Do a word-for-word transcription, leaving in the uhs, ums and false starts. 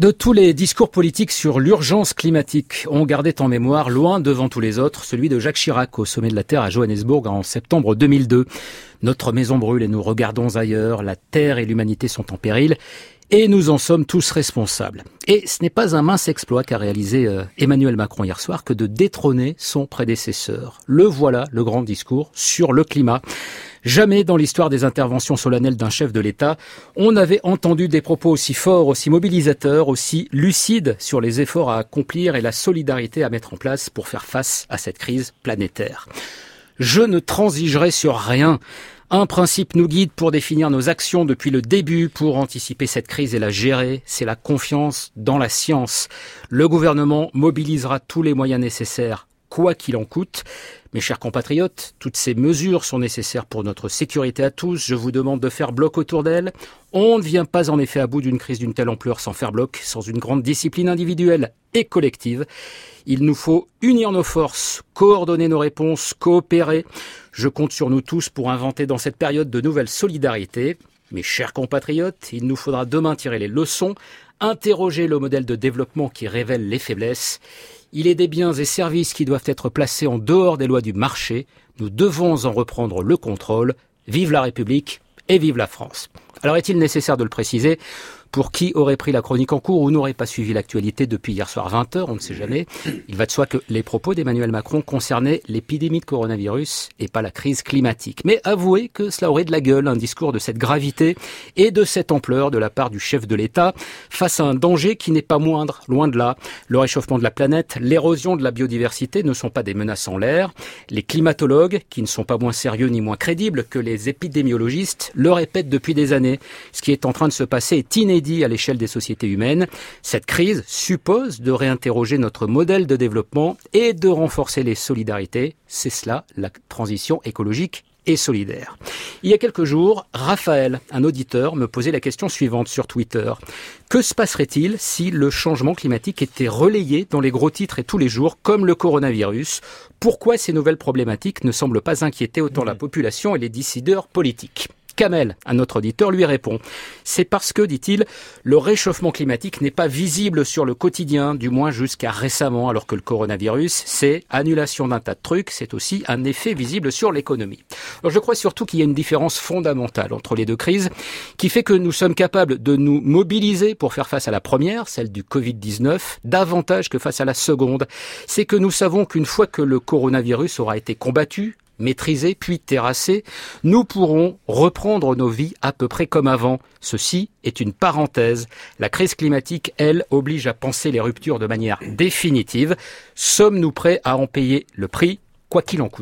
De tous les discours politiques sur l'urgence climatique, on gardait en mémoire, loin devant tous les autres, celui de Jacques Chirac au sommet de la Terre à Johannesburg en septembre deux mille deux. Notre maison brûle et nous regardons ailleurs, la Terre et l'humanité sont en péril et nous en sommes tous responsables. Et ce n'est pas un mince exploit qu'a réalisé euh, Emmanuel Macron hier soir que de détrôner son prédécesseur. Le voilà, le grand discours sur le climat. Jamais dans l'histoire des interventions solennelles d'un chef de l'État, on n'avait entendu des propos aussi forts, aussi mobilisateurs, aussi lucides sur les efforts à accomplir et la solidarité à mettre en place pour faire face à cette crise planétaire. Je ne transigerai sur rien. Un principe nous guide pour définir nos actions depuis le début, pour anticiper cette crise et la gérer, c'est la confiance dans la science. Le gouvernement mobilisera tous les moyens nécessaires, quoi qu'il en coûte. Mes chers compatriotes, toutes ces mesures sont nécessaires pour notre sécurité à tous. Je vous demande de faire bloc autour d'elles. On ne vient pas en effet à bout d'une crise d'une telle ampleur sans faire bloc, sans une grande discipline individuelle et collective. Il nous faut unir nos forces, coordonner nos réponses, coopérer. Je compte sur nous tous pour inventer dans cette période de nouvelles solidarités. Mes chers compatriotes, il nous faudra demain tirer les leçons, interroger le modèle de développement qui révèle les faiblesses. Il est des biens et services qui doivent être placés en dehors des lois du marché. Nous devons en reprendre le contrôle. Vive la République et vive la France. Alors est-il nécessaire de le préciser ? Pour qui aurait pris la chronique en cours ou n'aurait pas suivi l'actualité depuis hier soir vingt heures, on ne sait jamais. Il va de soi que les propos d'Emmanuel Macron concernaient l'épidémie de coronavirus et pas la crise climatique. Mais avouez que cela aurait de la gueule, un discours de cette gravité et de cette ampleur de la part du chef de l'État face à un danger qui n'est pas moindre, loin de là. Le réchauffement de la planète, l'érosion de la biodiversité ne sont pas des menaces en l'air. Les climatologues, qui ne sont pas moins sérieux ni moins crédibles que les épidémiologistes, le répètent depuis des années. Ce qui est en train de se passer est inédit à l'échelle des sociétés humaines. Cette crise suppose de réinterroger notre modèle de développement et de renforcer les solidarités. C'est cela, la transition écologique et solidaire. Il y a quelques jours, Raphaël, un auditeur, me posait la question suivante sur Twitter. Que se passerait-il si le changement climatique était relayé dans les gros titres et tous les jours, comme le coronavirus ? Pourquoi ces nouvelles problématiques ne semblent pas inquiéter autant la population et les décideurs politiques ? Kamel, un autre auditeur, lui répond « C'est parce que, dit-il, le réchauffement climatique n'est pas visible sur le quotidien, du moins jusqu'à récemment, alors que le coronavirus, c'est annulation d'un tas de trucs, c'est aussi un effet visible sur l'économie. » Alors je crois surtout qu'il y a une différence fondamentale entre les deux crises qui fait que nous sommes capables de nous mobiliser pour faire face à la première, celle du covid dix-neuf, davantage que face à la seconde. C'est que nous savons qu'une fois que le coronavirus aura été combattu, maîtrisé puis terrassé, nous pourrons reprendre nos vies à peu près comme avant. Ceci est une parenthèse. La crise climatique, elle, oblige à penser les ruptures de manière définitive. Sommes-nous prêts à en payer le prix, quoi qu'il en coûte ?